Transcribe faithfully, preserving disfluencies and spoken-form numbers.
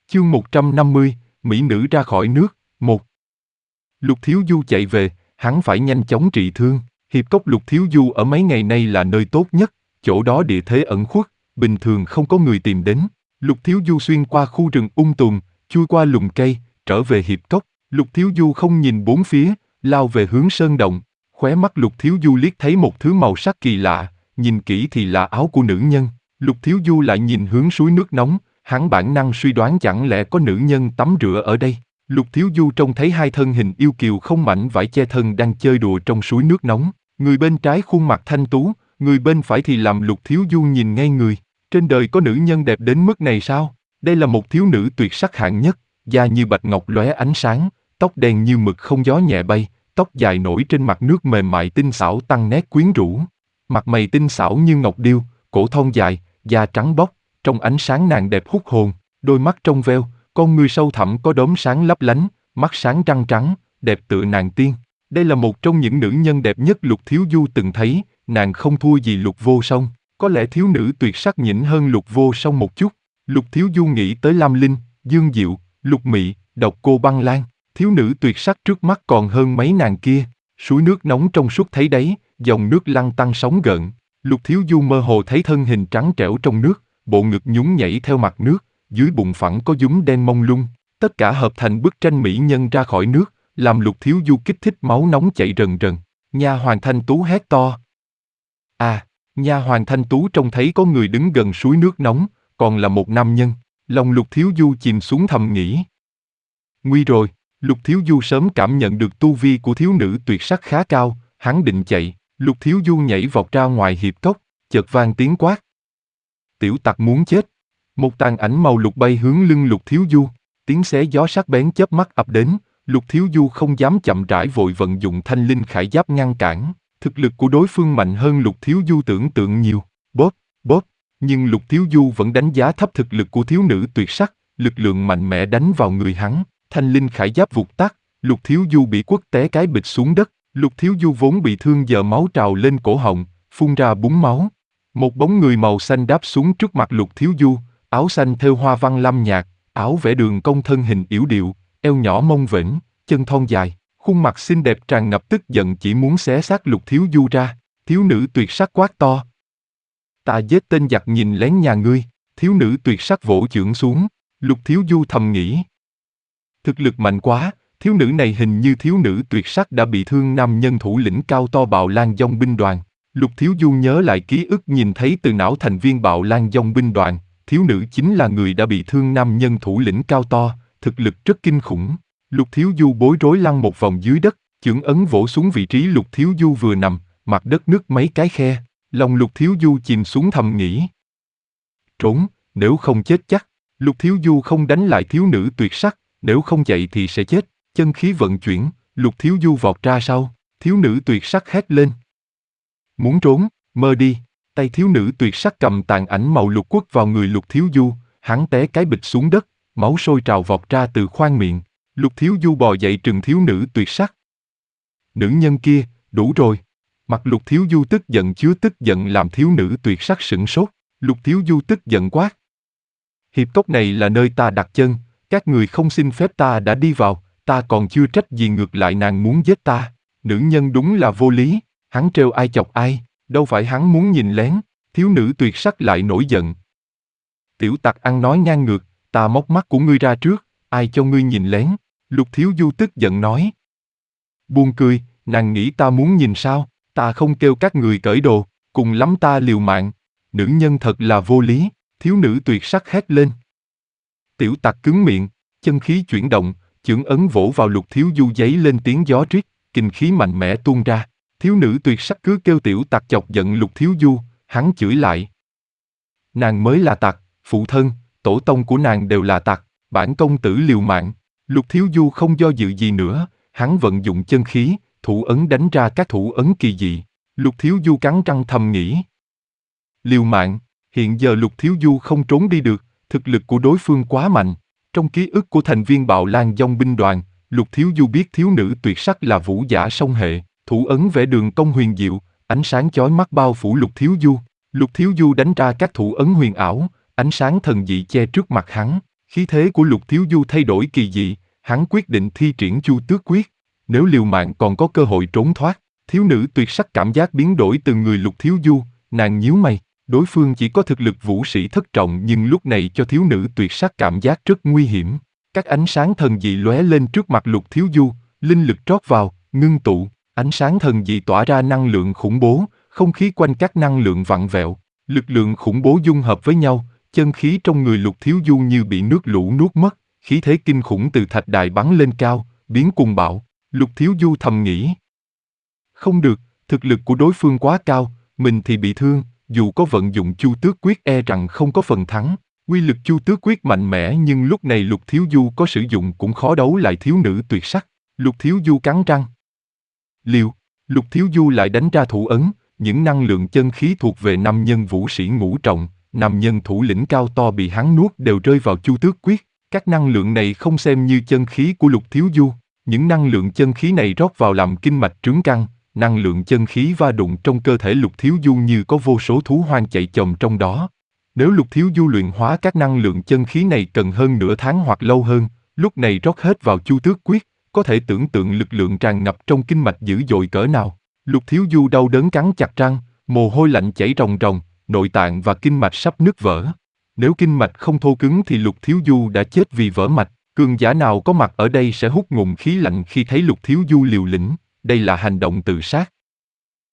Chương một trăm năm mươi, Mỹ nữ ra khỏi nước, một. Lục Thiếu Du chạy về, hắn phải nhanh chóng trị thương. Hiệp cốc Lục Thiếu Du ở mấy ngày nay là nơi tốt nhất, chỗ đó địa thế ẩn khuất, bình thường không có người tìm đến. Lục Thiếu Du xuyên qua khu rừng ung tùm, chui qua lùm cây, trở về hiệp cốc. Lục Thiếu Du không nhìn bốn phía, lao về hướng sơn động. Khóe mắt Lục Thiếu Du liếc thấy một thứ màu sắc kỳ lạ, nhìn kỹ thì là áo của nữ nhân. Lục Thiếu Du lại nhìn hướng suối nước nóng, hắn bản năng suy đoán chẳng lẽ có nữ nhân tắm rửa ở đây. Lục Thiếu Du trông thấy hai thân hình yêu kiều không mảnh vải che thân đang chơi đùa trong suối nước nóng. Người bên trái khuôn mặt thanh tú, người bên phải thì làm Lục Thiếu Du nhìn ngay người. Trên đời có nữ nhân đẹp đến mức này sao? Đây là một thiếu nữ tuyệt sắc hạng nhất, da như bạch ngọc lóe ánh sáng, tóc đen như mực không gió nhẹ bay, tóc dài nổi trên mặt nước mềm mại tinh xảo tăng nét quyến rũ. Mặt mày tinh xảo như ngọc điêu, cổ thon dài, da trắng bóc, trong ánh sáng nàng đẹp hút hồn, đôi mắt trong veo, con ngươi sâu thẳm có đốm sáng lấp lánh, mắt sáng trăng trắng, đẹp tựa nàng tiên. Đây là một trong những nữ nhân đẹp nhất Lục Thiếu Du từng thấy, nàng không thua gì Lục Vô Song, có lẽ thiếu nữ tuyệt sắc nhỉnh hơn Lục Vô Song một chút. Lục Thiếu Du nghĩ tới Lam Linh, Dương Diệu, Lục Mị, Độc Cô Băng Lan, thiếu nữ tuyệt sắc trước mắt còn hơn mấy nàng kia. Suối nước nóng trong suốt thấy đấy, dòng nước lăn tăn sóng gợn. Lục Thiếu Du mơ hồ thấy thân hình trắng trẻo trong nước, bộ ngực nhún nhảy theo mặt nước, dưới bụng phẳng có dúm đen mông lung, tất cả hợp thành bức tranh mỹ nhân ra khỏi nước, làm Lục Thiếu Du kích thích máu nóng chạy rần rần. Nha hoàn Thanh Tú hét to. À, nha hoàn Thanh Tú trông thấy có người đứng gần suối nước nóng, còn là một nam nhân, lòng Lục Thiếu Du chìm xuống thầm nghĩ. Nguy rồi, Lục Thiếu Du sớm cảm nhận được tu vi của thiếu nữ tuyệt sắc khá cao, hắn định chạy, Lục Thiếu Du nhảy vọt ra ngoài hiệp cốc, chợt vang tiếng quát. Tiểu tặc muốn chết. Một tàn ảnh màu lục bay hướng lưng Lục Thiếu Du, tiếng xé gió sắc bén chớp mắt ập đến, Lục Thiếu Du không dám chậm rãi vội vận dụng thanh linh khải giáp ngăn cản, thực lực của đối phương mạnh hơn Lục Thiếu Du tưởng tượng nhiều, bóp, bóp, nhưng Lục Thiếu Du vẫn đánh giá thấp thực lực của thiếu nữ tuyệt sắc, lực lượng mạnh mẽ đánh vào người hắn, thanh linh khải giáp vụt tắt, Lục Thiếu Du bị quất té cái bịch xuống đất, Lục Thiếu Du vốn bị thương giờ máu trào lên cổ họng, phun ra búng máu. Một bóng người màu xanh đáp xuống trước mặt Lục Thiếu Du, áo xanh thêu hoa văn lam nhạt, áo vẽ đường cong thân hình yểu điệu, eo nhỏ mông vểnh, chân thon dài, khuôn mặt xinh đẹp tràn ngập tức giận chỉ muốn xé xác Lục Thiếu Du ra. Thiếu nữ tuyệt sắc quát to. Ta giết tên giặc nhìn lén nhà ngươi. Thiếu nữ tuyệt sắc vỗ chưởng xuống, Lục Thiếu Du thầm nghĩ. Thực lực mạnh quá, thiếu nữ này hình như thiếu nữ tuyệt sắc đã bị thương nam nhân thủ lĩnh cao to Bạo Lan Dông binh đoàn. Lục Thiếu Du nhớ lại ký ức nhìn thấy từ não thành viên Bạo Lan Dông binh đoàn, thiếu nữ chính là người đã bị thương nam nhân thủ lĩnh cao to, thực lực rất kinh khủng. Lục Thiếu Du bối rối lăn một vòng dưới đất, chưởng ấn vỗ xuống vị trí Lục Thiếu Du vừa nằm, mặt đất nứt mấy cái khe, lòng Lục Thiếu Du chìm xuống thầm nghĩ. Trốn, nếu không chết chắc. Lục Thiếu Du không đánh lại thiếu nữ tuyệt sắc, nếu không chạy thì sẽ chết. Chân khí vận chuyển, Lục Thiếu Du vọt ra sau, thiếu nữ tuyệt sắc hét lên. Muốn trốn, mơ đi. Tay thiếu nữ tuyệt sắc cầm tàn ảnh màu lục quất vào người Lục Thiếu Du, hắn té cái bịch xuống đất, máu sôi trào vọt ra từ khoang miệng. Lục Thiếu Du bò dậy trừng thiếu nữ tuyệt sắc. Nữ nhân kia, đủ rồi. Mặt Lục Thiếu Du tức giận chứa tức giận làm thiếu nữ tuyệt sắc sửng sốt. Lục Thiếu Du tức giận quát. Hiệp cốc này là nơi ta đặt chân, các người không xin phép ta đã đi vào, ta còn chưa trách gì ngược lại nàng muốn giết ta. Nữ nhân đúng là vô lý, hắn trêu ai chọc ai, đâu phải hắn muốn nhìn lén. Thiếu nữ tuyệt sắc lại nổi giận. Tiểu tặc ăn nói ngang ngược, ta móc mắt của ngươi ra trước, ai cho ngươi nhìn lén. Lục Thiếu Du tức giận nói. Buông cười, nàng nghĩ ta muốn nhìn sao, ta không kêu các người cởi đồ, cùng lắm ta liều mạng. Nữ nhân thật là vô lý, thiếu nữ tuyệt sắc hét lên. Tiểu tặc cứng miệng, chân khí chuyển động, chưởng ấn vỗ vào Lục Thiếu Du giấy lên tiếng gió rít, kinh khí mạnh mẽ tuôn ra. Thiếu nữ tuyệt sắc cứ kêu tiểu tặc chọc giận Lục Thiếu Du, hắn chửi lại. Nàng mới là tặc, phụ thân, tổ tông của nàng đều là tặc, bản công tử liều mạng. Lục Thiếu Du không do dự gì nữa, hắn vận dụng chân khí, thủ ấn đánh ra các thủ ấn kỳ dị. Lục Thiếu Du cắn răng thầm nghĩ. Liều mạng, hiện giờ Lục Thiếu Du không trốn đi được, thực lực của đối phương quá mạnh. Trong ký ức của thành viên Bạo Lan Dông binh đoàn, Lục Thiếu Du biết thiếu nữ tuyệt sắc là vũ giả song hệ, thủ ấn vẽ đường cong huyền diệu, ánh sáng chói mắt bao phủ Lục Thiếu Du. Lục Thiếu Du đánh ra các thủ ấn huyền ảo, ánh sáng thần dị che trước mặt hắn. Khí thế của Lục Thiếu Du thay đổi kỳ dị, hắn quyết định thi triển Chu Tước Quyết. Nếu liều mạng còn có cơ hội trốn thoát. Thiếu nữ tuyệt sắc cảm giác biến đổi từ người Lục Thiếu Du, nàng nhíu mày. Đối phương chỉ có thực lực vũ sĩ thất trọng nhưng lúc này cho thiếu nữ tuyệt sắc cảm giác rất nguy hiểm. Các ánh sáng thần dị lóe lên trước mặt Lục Thiếu Du, linh lực trót vào, ngưng tụ, ánh sáng thần dị tỏa ra năng lượng khủng bố, không khí quanh các năng lượng vặn vẹo, lực lượng khủng bố dung hợp với nhau, chân khí trong người Lục Thiếu Du như bị nước lũ nuốt mất, khí thế kinh khủng từ thạch đài bắn lên cao, biến cuồng bạo. Lục Thiếu Du thầm nghĩ. Không được, thực lực của đối phương quá cao, mình thì bị thương, dù có vận dụng Chu Tước Quyết e rằng không có phần thắng. Quy lực Chu Tước Quyết mạnh mẽ nhưng lúc này Lục Thiếu Du có sử dụng cũng khó đấu lại thiếu nữ tuyệt sắc. Lục Thiếu Du cắn răng. Liều, Lục Thiếu Du lại đánh ra thủ ấn, những năng lượng chân khí thuộc về nam nhân vũ sĩ ngũ trọng, nam nhân thủ lĩnh cao to bị hắn nuốt đều rơi vào Chu Tước Quyết. Các năng lượng này không xem như chân khí của Lục Thiếu Du. Những năng lượng chân khí này rót vào làm kinh mạch trướng căng, năng lượng chân khí va đụng trong cơ thể Lục Thiếu Du như có vô số thú hoang chạy chồm trong đó. Nếu Lục Thiếu Du luyện hóa các năng lượng chân khí này cần hơn nửa tháng hoặc lâu hơn, lúc này rót hết vào Chu Tước Quyết, có thể tưởng tượng lực lượng tràn ngập trong kinh mạch dữ dội cỡ nào. Lục Thiếu Du đau đớn cắn chặt răng, mồ hôi lạnh chảy ròng ròng, nội tạng và kinh mạch sắp nứt vỡ. Nếu kinh mạch không thô cứng thì Lục Thiếu Du đã chết vì vỡ mạch. Cường giả nào có mặt ở đây sẽ hút ngụm khí lạnh khi thấy Lục Thiếu Du liều lĩnh, đây là hành động tự sát.